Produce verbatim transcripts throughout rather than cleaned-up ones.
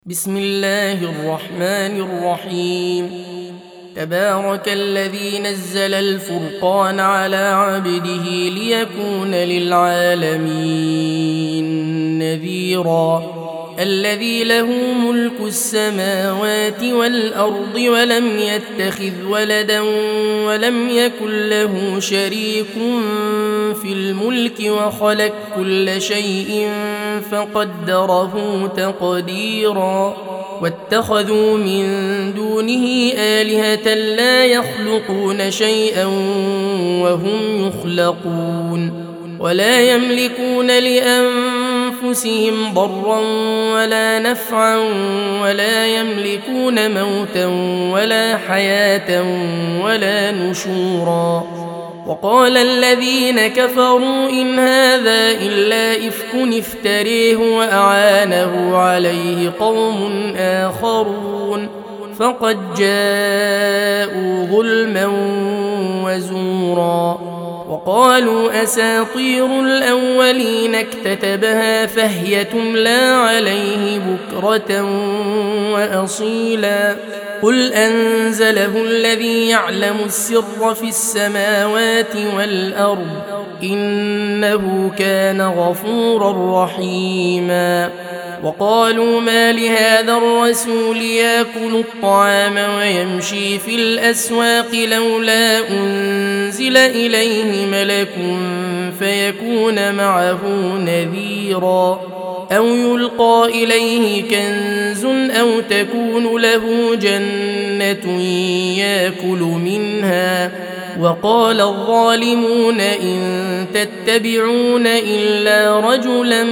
بسم الله الرحمن الرحيم. تبارك الذي نزل الفرقان على عبده ليكون للعالمين نذيرا. الذي له ملك السماوات والأرض ولم يتخذ ولدا ولم يكن له شريك في الملك وخلق كل شيء فقدره تقديرا. واتخذوا من دونه آلهة لا يخلقون شيئا وهم يخلقون ولا يملكون لأنفسهم ضرا ولا نفعا ولا يملكون موتا ولا حياة ولا نشورا. وقال الذين كفروا إن هذا إلا إفك افتريه وأعانه عليه قوم آخرون فقد جاءوا ظلما وزورا. وقالوا أساطير الأولين اكتتبها فهي تملى عليه بكرة وأصيلا. قل أنزله الذي يعلم السر في السماوات والأرض إنه كان غفورا رحيما. وقالوا ما لهذا الرسول يأكل الطعام ويمشي في الأسواق لولا أنزل إليه ملك فيكون معه نذيرا أو يلقى إليه كنز أو تكون له جنة يأكل منها. وقال الظالمون إن تتبعون إلا رجلا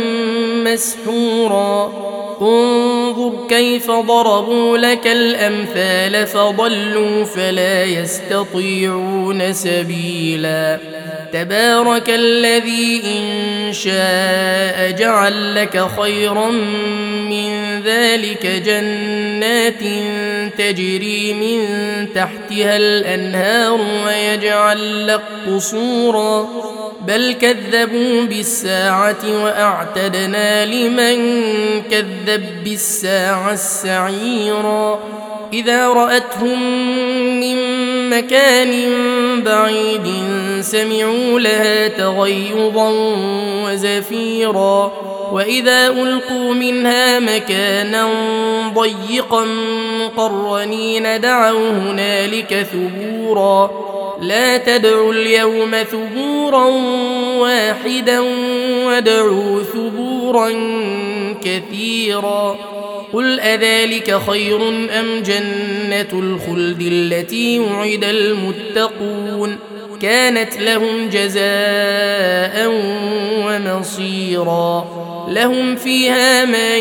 مسحورا. انظر كيف ضربوا لك الأمثال فضلوا فلا يستطيعون سبيلا. تبارك الذي إن شاء جعل لك خيرا من ذلك جنات تجري من تحتها الأنهار ويجعل لك قصورا بل كذبوا بالساعة وأعتدنا لمن كذب بالساعة السعيرا. إذا رأتهم من مكان بعيد سمعوا لها تغيظا وزفيرا. وإذا ألقوا منها مكانا ضيقا مقرنين دعوا هنالك ثبورا. لا تدعوا اليوم ثبورا واحدا وادعوا ثبورا كثيرا. قل أذلك خير أم جنة الخلد التي وعد المتقون كانت لهم جزاء ومصيرا. لهم فيها ما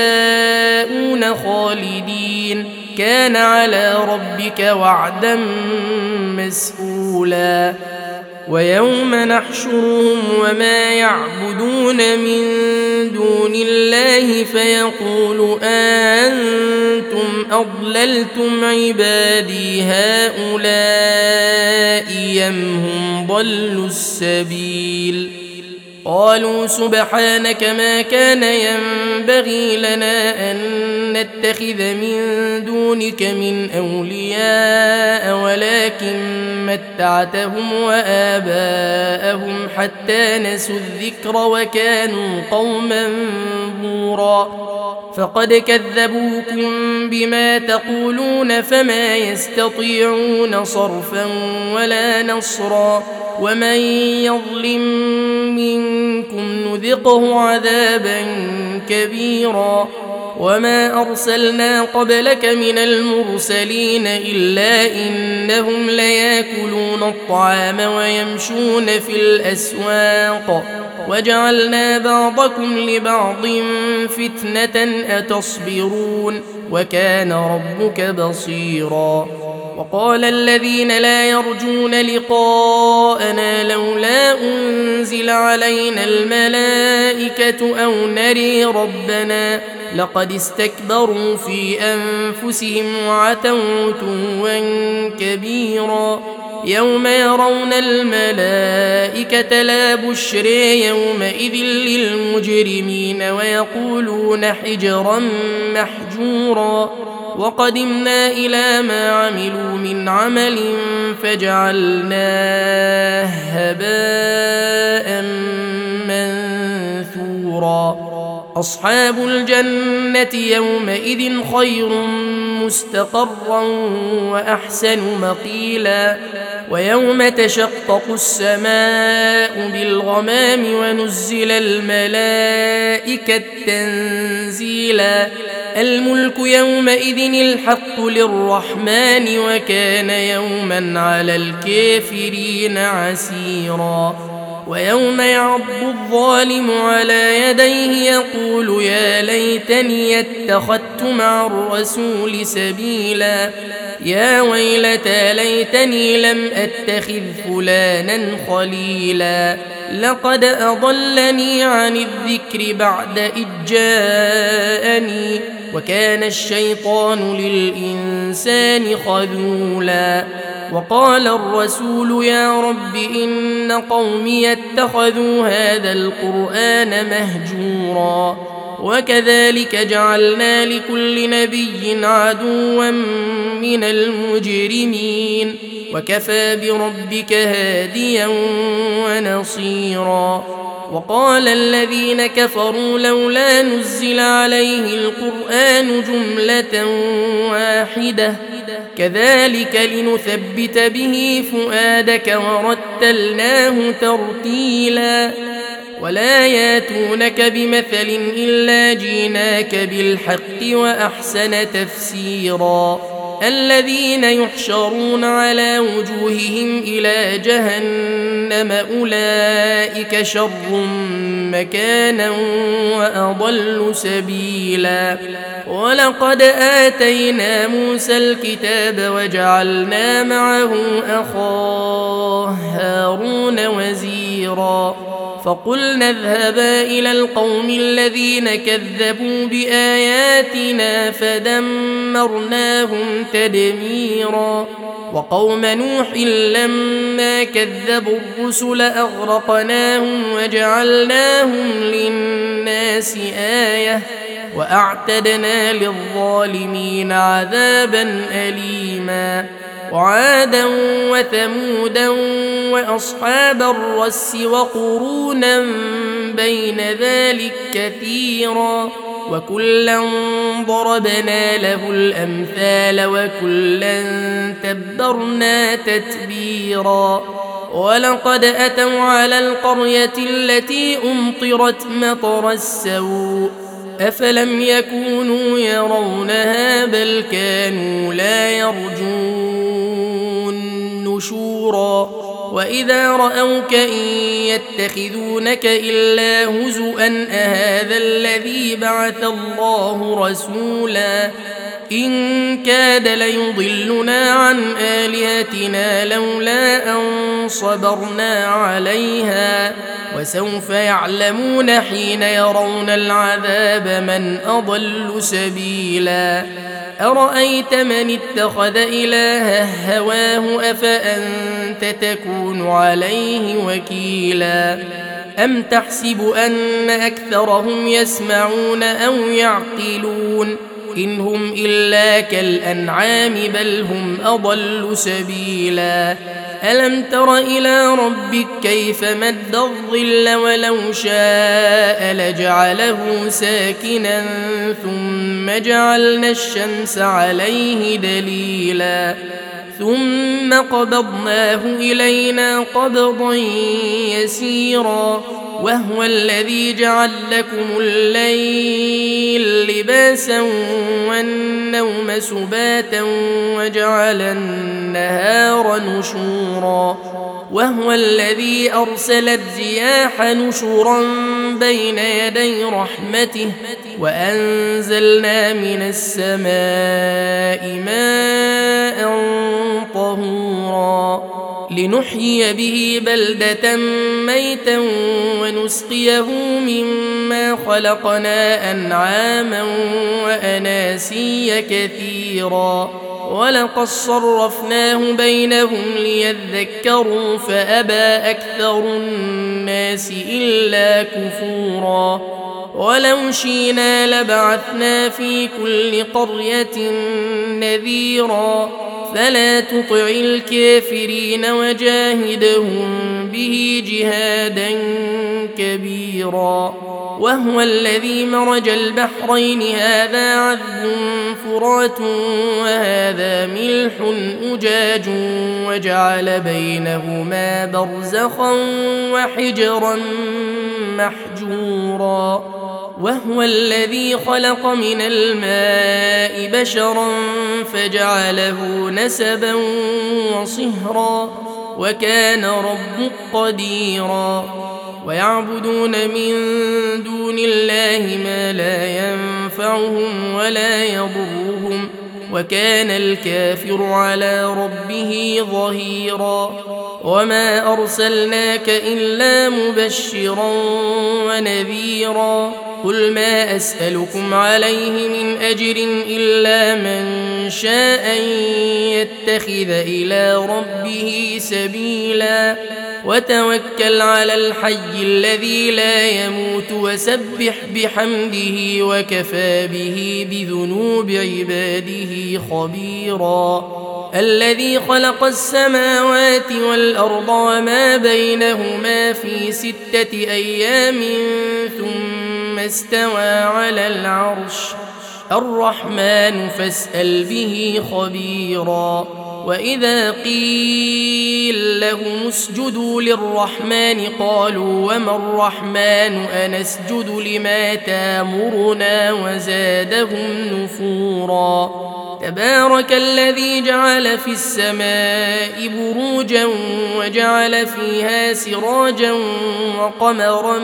يشاءون خالدين كان على ربك وعدا مسئولا. ويوم نحشرهم وما يعبدون من دون الله فيقول أنتم أضللتم عبادي هؤلاء أم هم ضلوا السبيل. قالوا سبحانك ما كان ينبغي لنا أن نتخذ من دونك من أولياء ولكن متعتهم وآباءهم حتى نسوا الذكر وكانوا قوما بورا. فقد كذبوكم بما تقولون فما يستطيعون صرفا ولا نصرا. ومن يظلم منكم نذقه عذابا كبيرا. وما أرسلنا قبلك من المرسلين إلا إنهم ليأكلون الطعام ويمشون في الأسواق وجعلنا بعضكم لبعض فتنة أتصبرون وكان ربك بصيرا. وقال الذين لا يرجون لقاءنا لولا أنزل علينا الملائكة أو نري ربنا لقد استكبروا في أنفسهم وعتوا عتوا كبيرا. يوم يرون الملائكة لا بشر يومئذ للمجرمين ويقولون حجرا محجورا وقدمنا إلى ما عملوا من عمل فجعلناه هباء منثورا أصحاب الجنة يومئذ خير مستقرا وأحسن مقيلا ويوم تشقق السماء بالغمام ونزل الملائكة تنزيلا الملك يومئذ الحق للرحمن وكان يوما على الكافرين عسيرا ويوم يعض الظالم على يديه يقول يا ليتني اتخذت مع الرسول سبيلا يا ويلتى ليتني لم اتخذ فلانا خليلا لقد أضلني عن الذكر بعد إذ جاءني وكان الشيطان للإنسان خذولا وقال الرسول يا رب إن قومي اتخذوا هذا القرآن مهجورا وكذلك جعلنا لكل نبي عدوا من المجرمين وكفى بربك هاديا ونصيرا وقال الذين كفروا لولا نزل عليه القرآن جملة واحدة كذلك لنثبت به فؤادك ورتلناه ترتيلا ولا ياتونك بمثل إلا جيناك بالحق وأحسن تفسيرا الذين يحشرون على وجوههم إلى جهنم أولئك شر مكانا وأضل سبيلا ولقد آتينا موسى الكتاب وجعلنا معه أخاه هارون وزيرا فقلنا اذهبا إلى القوم الذين كذبوا بآياتنا فدمرناهم تدميرا وقوم نوح لما كذبوا الرسل أغرقناهم وجعلناهم للناس آية وأعتدنا للظالمين عذابا أليما وعادا وثمودا وأصحاب الرس وقرونا بين ذلك كثيرا وكلا ضربنا له الأمثال وكلا تبرنا تتبيرا ولقد أتوا على القرية التي أمطرت مطر السوء أفلم يكونوا يرونها بل كانوا لا يرجون نشورا وإذا رأوك إن يتخذونك إلا هزؤا أهذا الذي بعث الله رسولا إن كاد ليضلنا عن آلهتنا لولا أن صبرنا عليها وسوف يعلمون حين يرون العذاب من أضل سبيلا أرأيت من اتخذ إلهه هواه أفأنت تكون عليه وكيلا أم تحسب أن أكثرهم يسمعون أو يعقلون إن هم إلا كالأنعام بل هم أضل سبيلا ألم تر إلى ربك كيف مد الظل ولو شاء لجعله ساكنا ثم جعلنا الشمس عليه دليلا ثم قبضناه إلينا قبضا يسيرا وهو الذي جعل لكم الليل لباسا والنوم سباتا وجعل النهار نشورا وهو الذي أرسل الرياح نشرا بين يدي رحمته وأنزلنا من السماء ماء طهورا لنحيي به بلدة ميتا ونسقيه مما خلقنا أنعاما وأناسيا كثيرا ولقد صرفناه بينهم ليذكروا فأبى أكثر الناس إلا كفورا ولو شئنا لبعثنا في كل قرية نذيرا فلا تطع الكافرين وجاهدهم به جهادا كبيرا وهو الذي مرج البحرين هذا عذب فرات وهذا ملح أجاج وجعل بينهما برزخا وحجرا محجورا وهو الذي خلق من الماء بشرا فجعله نسبا وصهرا وكان ربك قديرا ويعبدون من دون الله ما لا ينفعهم ولا يضرهم وكان الكافر على ربه ظهيرا وما أرسلناك إلا مبشرا ونذيرا قل ما أسألكم عليه من أجر إلا من شاء أن يتخذ إلى ربه سبيلا وتوكل على الحي الذي لا يموت وسبح بحمده وكفى به بذنوب عباده خبيرا الذي خلق السماوات والأرض وما بينهما في ستة أيام ثم استوى على العرش الرحمن فاسأل به خبيرا وإذا قيل لهم اسجدوا للرحمن قالوا وما الرحمن أنسجد لما تامرنا وزادهم نفورا تبارك الذي جعل في السماء بروجا وجعل فيها سراجا وقمرا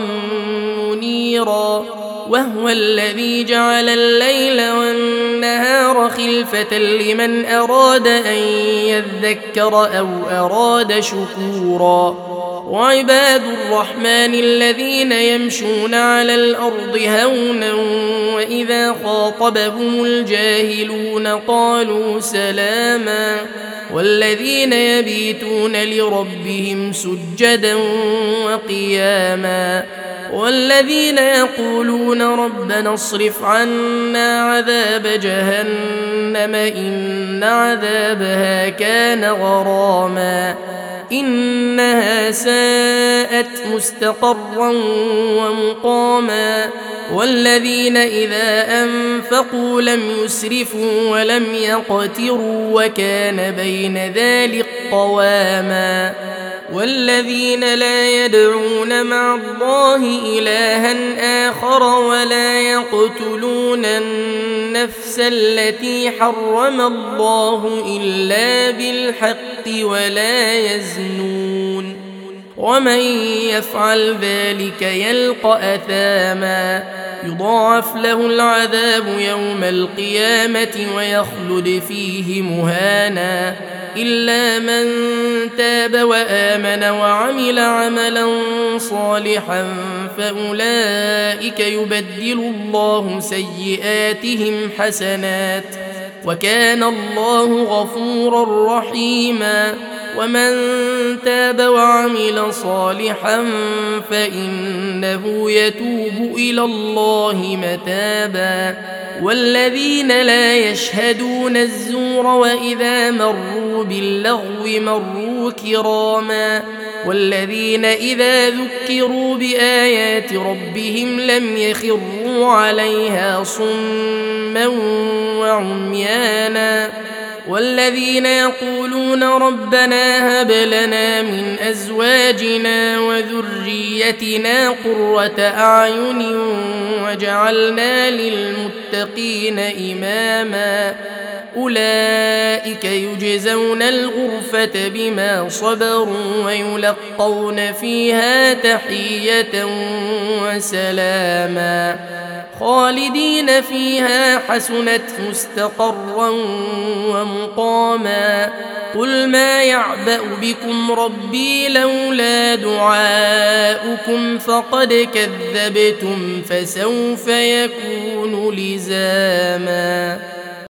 منيرا وهو الذي جعل الليل والنهار خلفة لمن أراد أن يذكر أو أراد شكورا وعباد الرحمن الذين يمشون على الأرض هونا وإذا خاطبهم الجاهلون قالوا سلاما والذين يبيتون لربهم سجدا وقياما والذين يقولون ربنا اصرف عنا عذاب جهنم إن عذابها كان غراما إنها ساءت مستقرا ومقاما والذين إذا أنفقوا لم يسرفوا ولم يقتروا وكان بين ذلك قواما والذين لا يدعون مع الله إلها آخر ولا يقتلون النفس التي حرم الله إلا بالحق ولا يزنون ومن يفعل ذلك يلقى أثاما يضاعف له العذاب يوم القيامة ويخلد فيه مهانا إلا من تاب وآمن وعمل عملا صالحا فأولئك يبدل الله سيئاتهم حسنات وكان الله غفورا رحيما ومن تاب وعمل صالحا فإنه يتوب إلى الله متابا والذين لا يشهدون الزور وإذا مروا باللغو مروا كراما والذين إذا ذكروا بآيات ربهم لم يخروا عليها صما وعميانا والذين يقولون ربنا هب لنا من أزواجنا وذريتنا قرة أعين وجعلنا للمتقين إماما أولئك يجزون الغرفة بما صبروا ويلقون فيها تحية وسلاما خالدين فيها حسنت مستقرا ومقاما قل ما يعبأ بكم ربي لولا دعاؤكم فقد كذبتم فسوف يكون لزاما.